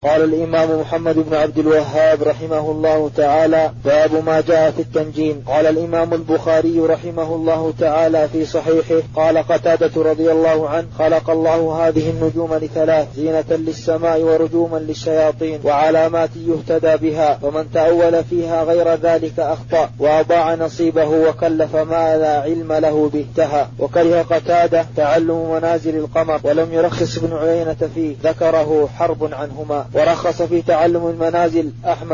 قال الإمام محمد بن عبد الوهاب رحمه الله تعالى: باب ما جاء في التنجيم. قال الإمام البخاري رحمه الله تعالى في صحيحه: قال قتادة رضي الله عنه: خلق الله هذه النجوم لثلاث: زينة للسماء ورجوما للشياطين وعلامات يهتدى بها، ومن تأول فيها غير ذلك أخطأ وأضاع نصيبه وكلف ما لا علم له به انتهى. وكره قتادة تعلم منازل القمر ولم يرخص ابن عيينة فيه، ذكره حرب عنهما. ورخص في تعلم المنازل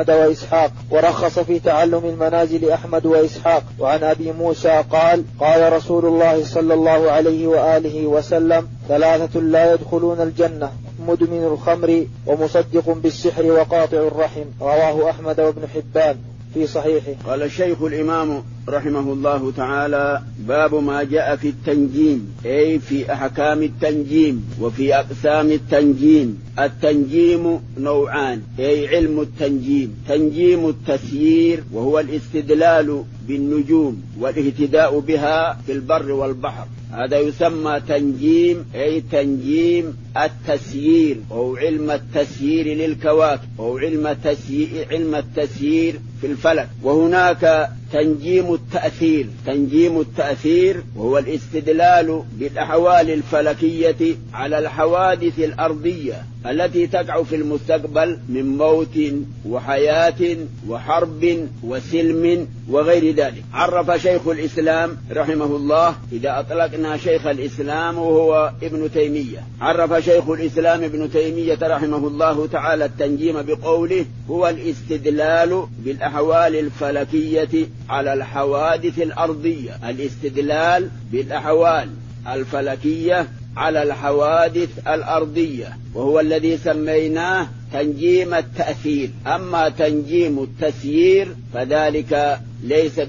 أحمد وإسحاق. وعن أبي موسى قال: قال رسول الله صلى الله عليه وآله وسلم: ثلاثة لا يدخلون الجنة: مدمن الخمر ومصدق بالسحر وقاطع الرحم. رواه أحمد وابن حبان في صحيحه. قال الشيخ الإمام رحمه الله تعالى: باب ما جاء في التنجيم، أي في أحكام التنجيم وفي أقسام التنجيم. التنجيم نوعان، أي علم التنجيم: تنجيم التسيير وهو الاستدلال بالنجوم والاهتداء بها في البر والبحر، هذا يسمى تنجيم، أي تنجيم التسيير أو علم التسيير للكواكب أو علم التسيير في الفلك. وهناك تنجيم التأثير. تنجيم التأثير وهو الاستدلال بالأحوال الفلكية على الحوادث الأرضية التي تقع في المستقبل من موت وحياة وحرب وسلم وغير ذلك. عرف شيخ الإسلام رحمه الله، إذا أطلقنا شيخ الإسلام وهو ابن تيمية، عرف شيخ الإسلام ابن تيمية رحمه الله تعالى التنجيم بقوله: هو الاستدلال بالأحوال الفلكية على الحوادث الأرضية. الاستدلال بالأحوال الفلكية على الحوادث الأرضية، وهو الذي سميناه تنجيم التأثير. أما تنجيم التسيير فذلك ليس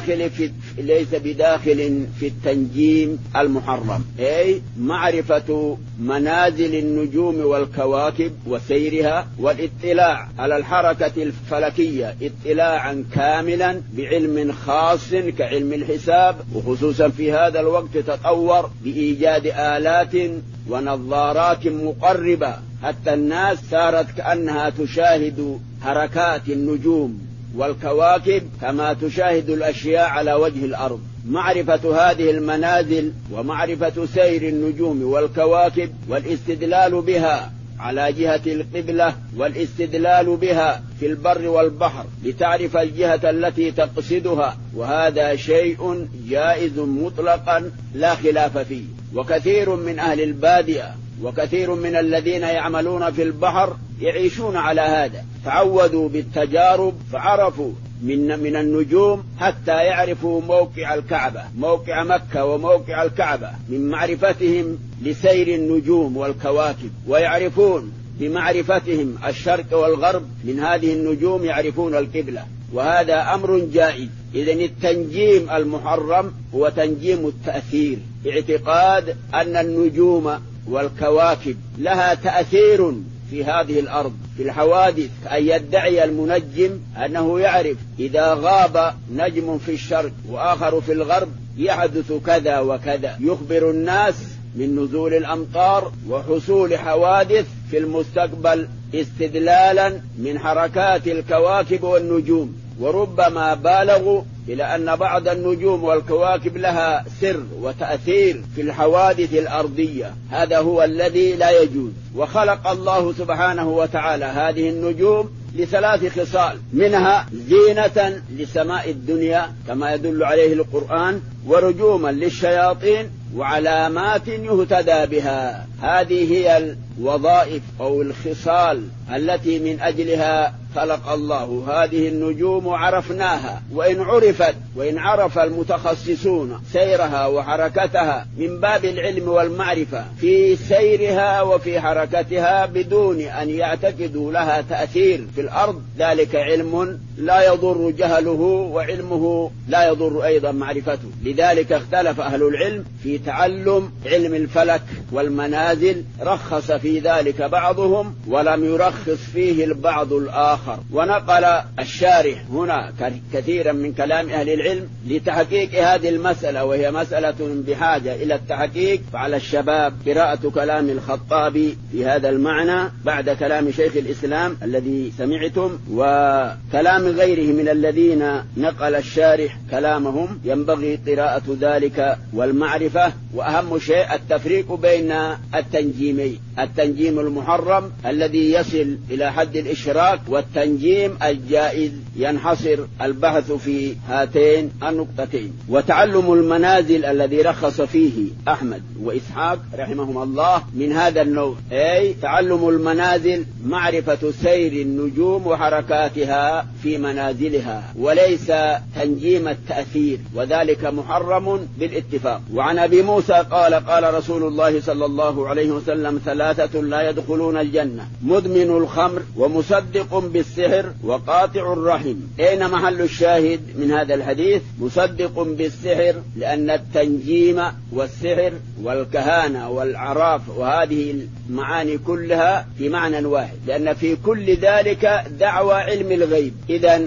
بداخل في التنجيم المحرم، أي معرفة منازل النجوم والكواكب وسيرها والاطلاع على الحركة الفلكية اطلاعا كاملا بعلم خاص كعلم الحساب، وخصوصا في هذا الوقت تطور بإيجاد آلات ونظارات مقربة، حتى الناس صارت كأنها تشاهد حركات النجوم والكواكب كما تشاهد الأشياء على وجه الأرض. معرفة هذه المنازل ومعرفة سير النجوم والكواكب والاستدلال بها على جهة القبلة والاستدلال بها في البر والبحر لتعرف الجهة التي تقصدها، وهذا شيء جائز مطلقا لا خلاف فيه. وكثير من أهل البادية وكثير من الذين يعملون في البحر يعيشون على هذا، تعودوا بالتجارب فعرفوا من النجوم حتى يعرفوا موقع الكعبة، موقع مكة وموقع الكعبة، من معرفتهم لسير النجوم والكواكب، ويعرفون بمعرفتهم الشرق والغرب من هذه النجوم يعرفون القبلة، وهذا أمر جائز. إذن التنجيم المحرم هو تنجيم التأثير، اعتقاد أن النجوم والكواكب لها تأثير في هذه الأرض في الحوادث، أن يدعي المنجم أنه يعرف إذا غاب نجم في الشرق وآخر في الغرب يحدث كذا وكذا، يخبر الناس من نزول الأمطار وحصول حوادث في المستقبل استدلالا من حركات الكواكب والنجوم. وربما بالغوا إلى أن بعض النجوم والكواكب لها سر وتأثير في الحوادث الأرضية، هذا هو الذي لا يجوز. وخلق الله سبحانه وتعالى هذه النجوم لثلاث خصال، منها زينة لسماء الدنيا كما يدل عليه القرآن، ورجوما للشياطين، وعلامات يهتدى بها. هذه هي الوظائف أو الخصال التي من أجلها خلق الله هذه النجوم وعرفناها. وإن عرف المتخصصون سيرها وحركتها من باب العلم والمعرفة في سيرها وفي حركتها بدون أن يعتقدوا لها تأثير في الأرض، ذلك علم لا يضر جهله وعلمه لا يضر أيضا معرفته. لذلك اختلف أهل العلم في تعلم علم الفلك والمنازل المنازل رخص في ذلك بعضهم ولم يرخص فيه البعض الآخر. ونقل الشارح هنا كثيرا من كلام أهل العلم لتحقيق هذه المسألة، وهي مسألة بحاجة إلى التحقيق. فعلى الشباب قراءة كلام الخطابي في هذا المعنى بعد كلام شيخ الإسلام الذي سمعتم، وكلام غيره من الذين نقل الشارح كلامهم، ينبغي قراءة ذلك والمعرفة. وأهم شيء التفريق بين التنجيمين: التنجيم المحرم الذي يصل إلى حد الإشراك، والتنجيم الجائز. ينحصر البحث في هاتين النقطتين. وتعلم المنازل الذي رخص فيه أحمد وإسحاق رحمهم الله من هذا النوع، أي تعلم المنازل معرفة سير النجوم وحركاتها في منازلها، وليس تنجيم التأثير، وذلك محرم بالاتفاق. وعن أبي موسى قال: قال رسول الله صلى الله عليه وسلم: ثلاثة لا يدخلون الجنة: مدمن الخمر، ومصدق بالسحر، وقاطع الرحم. أين محل الشاهد من هذا الحديث؟ مصدق بالسحر، لأن التنجيم والسحر والكهانة والعراف وهذه المعاني كلها في معنى واحد، لأن في كل ذلك دعوى علم الغيب. إذن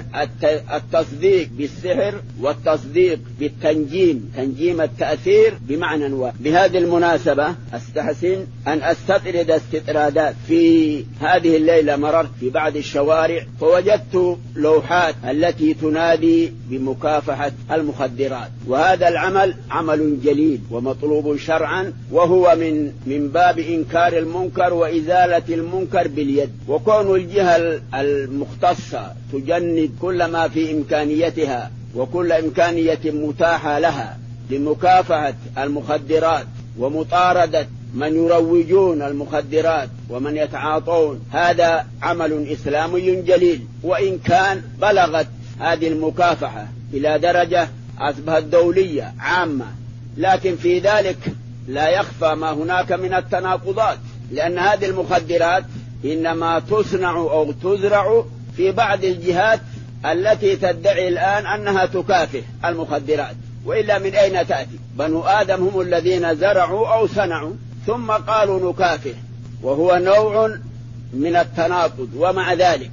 التصديق بالسحر والتصديق بالتنجيم، تنجيم التأثير، بمعنى واحد. بهذه المناسبة أستحسن أن أستطرد استطرادات. في هذه الليلة مررت في بعض الشوارع فوجدت لوحات التي تنادي بمكافحة المخدرات، وهذا العمل عمل جليل ومطلوب شرعا، وهو من باب إنكار المنكر وإزالة المنكر باليد. وكون الجهة المختصة تجند كل ما في إمكانيتها وكل إمكانية متاحة لها لمكافحة المخدرات ومطاردة من يروجون المخدرات ومن يتعاطون، هذا عمل إسلامي جليل. وإن كان بلغت هذه المكافحة إلى درجة أصبحت دولية عامة، لكن في ذلك لا يخفى ما هناك من التناقضات، لأن هذه المخدرات إنما تصنع أو تزرع في بعض الجهات التي تدعي الآن أنها تكافح المخدرات، وإلا من أين تأتي؟ بنو آدم هم الذين زرعوا أو صنعوا ثم قالوا نكافح، وهو نوع من التناقض. ومع ذلك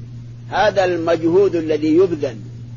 هذا المجهود الذي يبذل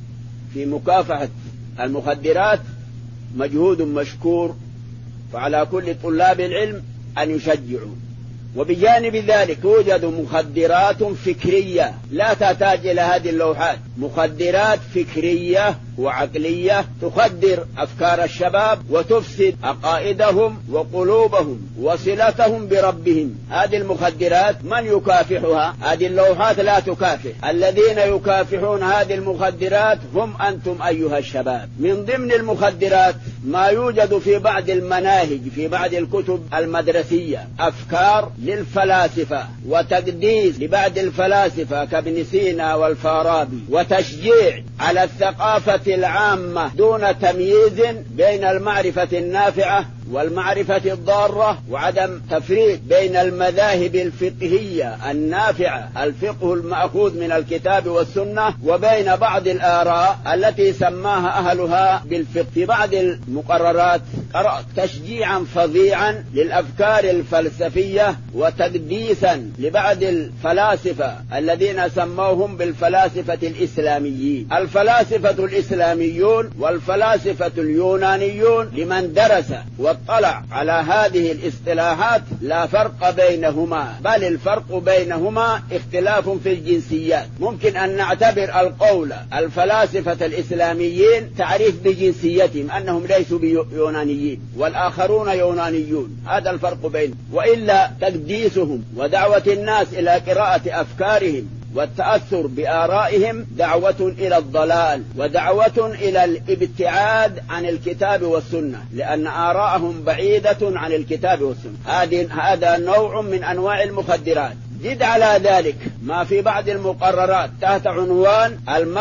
في مكافحة المخدرات مجهود مشكور، فعلى كل طلاب العلم أن يشجعوا. وبجانب ذلك توجد مخدرات فكرية لا تحتاج إلى هذه اللوحات، مخدرات فكرية وعقلية تخدر أفكار الشباب وتفسد عقائدهم وقلوبهم وصلتهم بربهم. هذه المخدرات من يكافحها؟ هذه اللوحات لا تكافح. الذين يكافحون هذه المخدرات هم أنتم أيها الشباب. من ضمن المخدرات ما يوجد في بعض المناهج في بعض الكتب المدرسية أفكار للفلاسفة وتقديس لبعض الفلاسفة كابن سينا والفارابي، وتشجيع على الثقافة العامة دون تمييز بين المعرفة النافعة والمعرفة الضارة، وعدم تفريق بين المذاهب الفقهية النافعة، الفقه المأخوذ من الكتاب والسنة، وبين بعض الآراء التي سماها أهلها بالفقه. في بعض المقررات قرأت تشجيعا فظيعا للأفكار الفلسفية وتقديسا لبعض الفلاسفة الذين سموهم بالفلاسفة الإسلاميين. الفلاسفة الإسلاميون والفلاسفة اليونانيون لمن درس واطلع على هذه الاصطلاحات لا فرق بينهما، بل الفرق بينهما اختلاف في الجنسيات. ممكن أن نعتبر القول الفلاسفة الإسلاميين تعريف بجنسيتهم أنهم ليسوا بيونانيين والآخرون يونانيون، هذا الفرق بينهم. وإلا تقديسهم ودعوة الناس إلى قراءة أفكارهم والتأثر بآرائهم دعوة إلى الضلال ودعوة إلى الابتعاد عن الكتاب والسنة، لأن آراءهم بعيدة عن الكتاب والسنة. هذا نوع من أنواع المخدرات. زد على ذلك ما في بعض المقررات تحت عنوان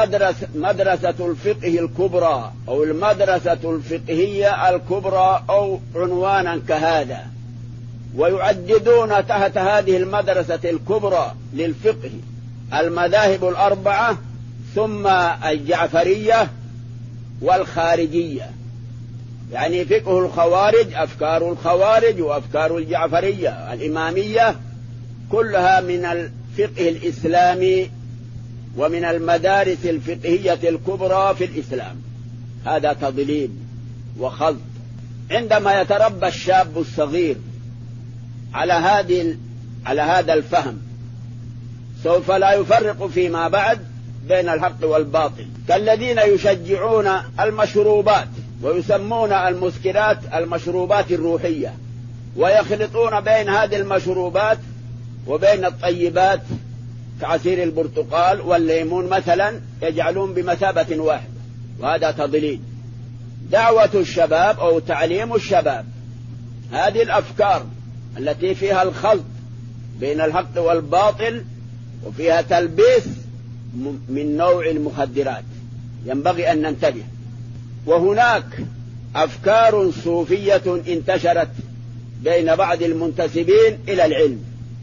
مدرسة الفقه الكبرى أو المدرسة الفقهية الكبرى أو عنوانا كهذا، ويعددون تحت هذه المدرسة الكبرى للفقه المذاهب الأربعة ثم الجعفرية والخارجية. يعني فقه الخوارج، أفكار الخوارج وأفكار الجعفرية الإمامية كلها من الفقه الإسلامي ومن المدارس الفقهية الكبرى في الإسلام. هذا تضليل وخلط. عندما يتربى الشاب الصغير على هذا الفهم سوف لا يفرق فيما بعد بين الحق والباطل، كالذين يشجعون المشروبات ويسمون المسكرات المشروبات الروحية، ويخلطون بين هذه المشروبات وبين الطيبات كعصير البرتقال والليمون مثلا، يجعلون بمثابة واحدة، وهذا تضليل. دعوة الشباب أو تعليم الشباب هذه الأفكار التي فيها الخلط بين الحق والباطل وفيها تلبيس من نوع المخدرات ينبغي أن ننتبه. وهناك أفكار صوفية انتشرت بين بعض المنتسبين إلى العلم،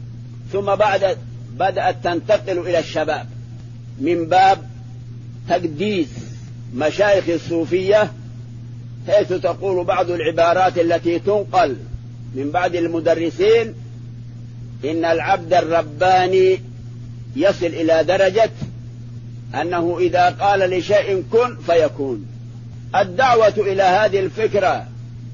ثم بدأت تنتقل إلى الشباب من باب تقديس مشايخ الصوفية، حيث تقول بعض العبارات التي تنقل من بعض المدرسين إن العبد الرباني يصل إلى درجة أنه إذا قال لشيء كن فيكون. الدعوة إلى هذه الفكرة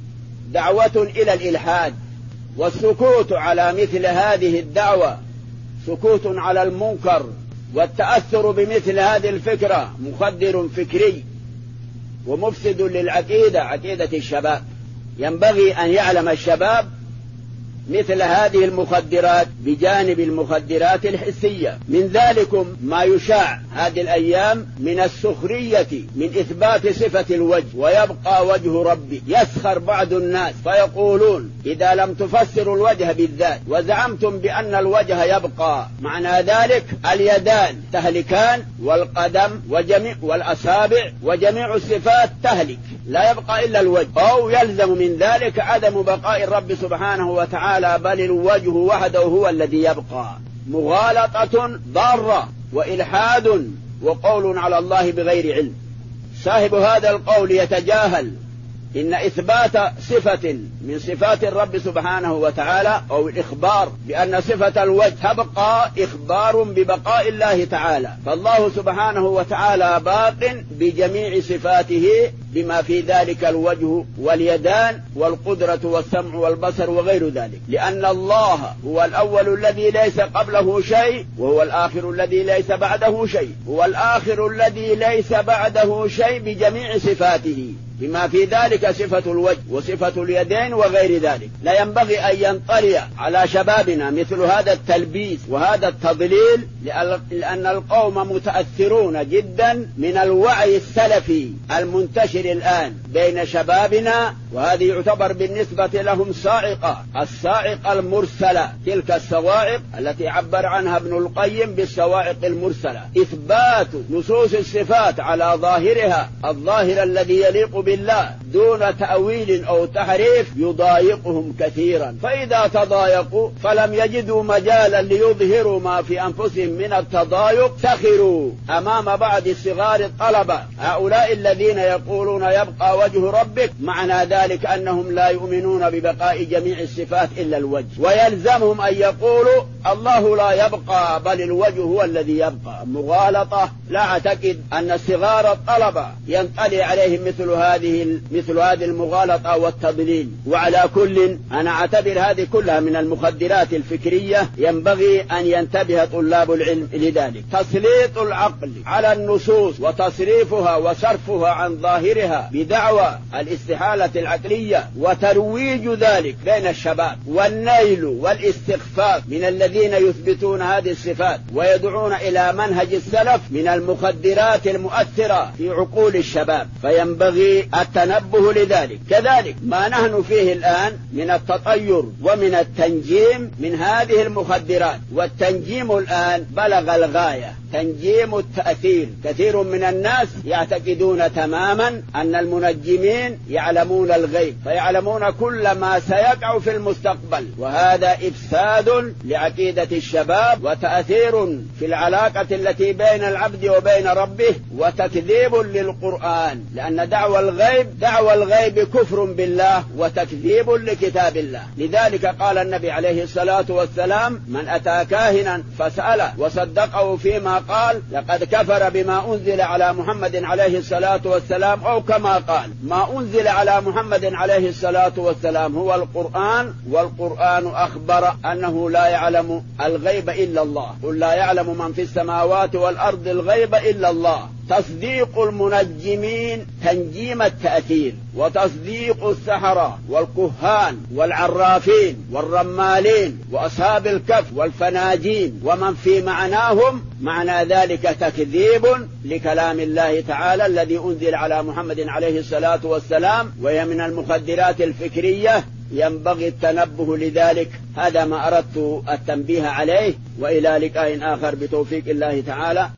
دعوة إلى الإلحاد، والسكوت على مثل هذه الدعوة سكوت على المنكر، والتأثر بمثل هذه الفكرة مخدر فكري ومفسد للعقيدة، عقيدة الشباب. ينبغي أن يعلم الشباب مثل هذه المخدرات بجانب المخدرات الحسية. من ذلكم ما يشاع هذه الأيام من السخرية من إثبات صفة الوجه، ويبقى وجه ربي. يسخر بعض الناس فيقولون إذا لم تفسروا الوجه بالذات وزعمتم بأن الوجه يبقى، معنى ذلك اليدان تهلكان والقدم والأصابع وجميع الصفات تهلك، لا يبقى إلا الوجه، أو يلزم من ذلك عدم بقاء الرب سبحانه وتعالى، بل الوجه وحده هو الذي يبقى. مغالطة ضارة وإلحاد وقول على الله بغير علم. صاحب هذا القول يتجاهل إن إثبات صفة من صفات الرب سبحانه وتعالى أو الإخبار بأن صفة الوجه تبقى إخبار ببقاء الله تعالى، فالله سبحانه وتعالى باق بجميع صفاته بما في ذلك الوجه واليدان والقدرة والسمع والبصر وغير ذلك، لأن الله هو الأول الذي ليس قبله شيء، وهو الآخر الذي ليس بعده شيء، هو الآخر الذي ليس بعده شيء بجميع صفاته بما في ذلك صفة الوجه وصفة اليدين وغير ذلك. لا ينبغي أن ينطلي على شبابنا مثل هذا التلبيس وهذا التضليل، لأن القوم متأثرون جدا من الوعي السلفي المنتشر الآن بين شبابنا، وهذه يعتبر بالنسبة لهم صاعقة، الصاعقة المرسلة، تلك الصواعق التي عبر عنها ابن القيم بالصواعق المرسلة، إثبات نصوص الصفات على ظاهرها، الظاهر الذي يليق بالله دون تأويل أو تحريف يضايقهم كثيرا، فإذا تضايقوا فلم يجدوا مجالا ليظهروا ما في أنفسهم من التضايق سخروا أمام بعض الصغار الطلبة، هؤلاء الذين يقولون يبقى وجه ربك، معنى ذلك أنهم لا يؤمنون ببقاء جميع الصفات إلا الوجه، ويلزمهم أن يقولوا الله لا يبقى بل الوجه هو الذي يبقى. مغالطة. لا أعتقد أن صغار الطلبة ينطلي عليهم مثل هذه المغالطة والتضليل. وعلى كل أنا أعتبر هذه كلها من المخدرات الفكرية، ينبغي أن ينتبه طلاب العلم لذلك. تسليط العقل على النصوص وتصريفها وصرفها عن ظاهرها بدعوى الاستحالة العقلية وترويج ذلك بين الشباب، والنيل والاستخفاف من الذين يثبتون هذه الصفات ويدعون إلى منهج السلف من المخدرات المؤثرة في عقول الشباب، فينبغي التنبه لذلك. كذلك ما نحن فيه الآن من التطير ومن التنجيم من هذه المخدرات، والتنجيم الآن بلغ الغاية، تنجيم التأثير. كثير من الناس يعتقدون تماما أن المنجمين يعلمون الغيب، فيعلمون كل ما سيقع في المستقبل، وهذا إفساد لعقيدة الشباب وتأثير في العلاقة التي بين العبد وبين ربه، وتكذيب للقرآن، لأن دعوى الغيب كفر بالله وتكذيب لكتاب الله. لذلك قال النبي عليه الصلاة والسلام: من أتى كاهنا فسأله وصدقه فيما قال لقد كفر بما أنزل على محمد عليه الصلاة والسلام، أو كما قال: ما أنزل على محمد عليه الصلاة والسلام هو القرآن، والقرآن أخبر أنه لا يعلم الغيب إلا الله، قل لا يعلم من في السماوات والأرض الغيب إلا الله. تصديق المنجمين تنجيم التأثير، وتصديق السحرة والكهان والعرافين والرمالين وأصحاب الكف والفناجين ومن في معناهم، معنى ذلك تكذيب لكلام الله تعالى الذي أنزل على محمد عليه الصلاة والسلام، وهي من المخدرات الفكرية، ينبغي التنبه لذلك. هذا ما أردت التنبيه عليه، وإلى لقاء آخر بتوفيق الله تعالى.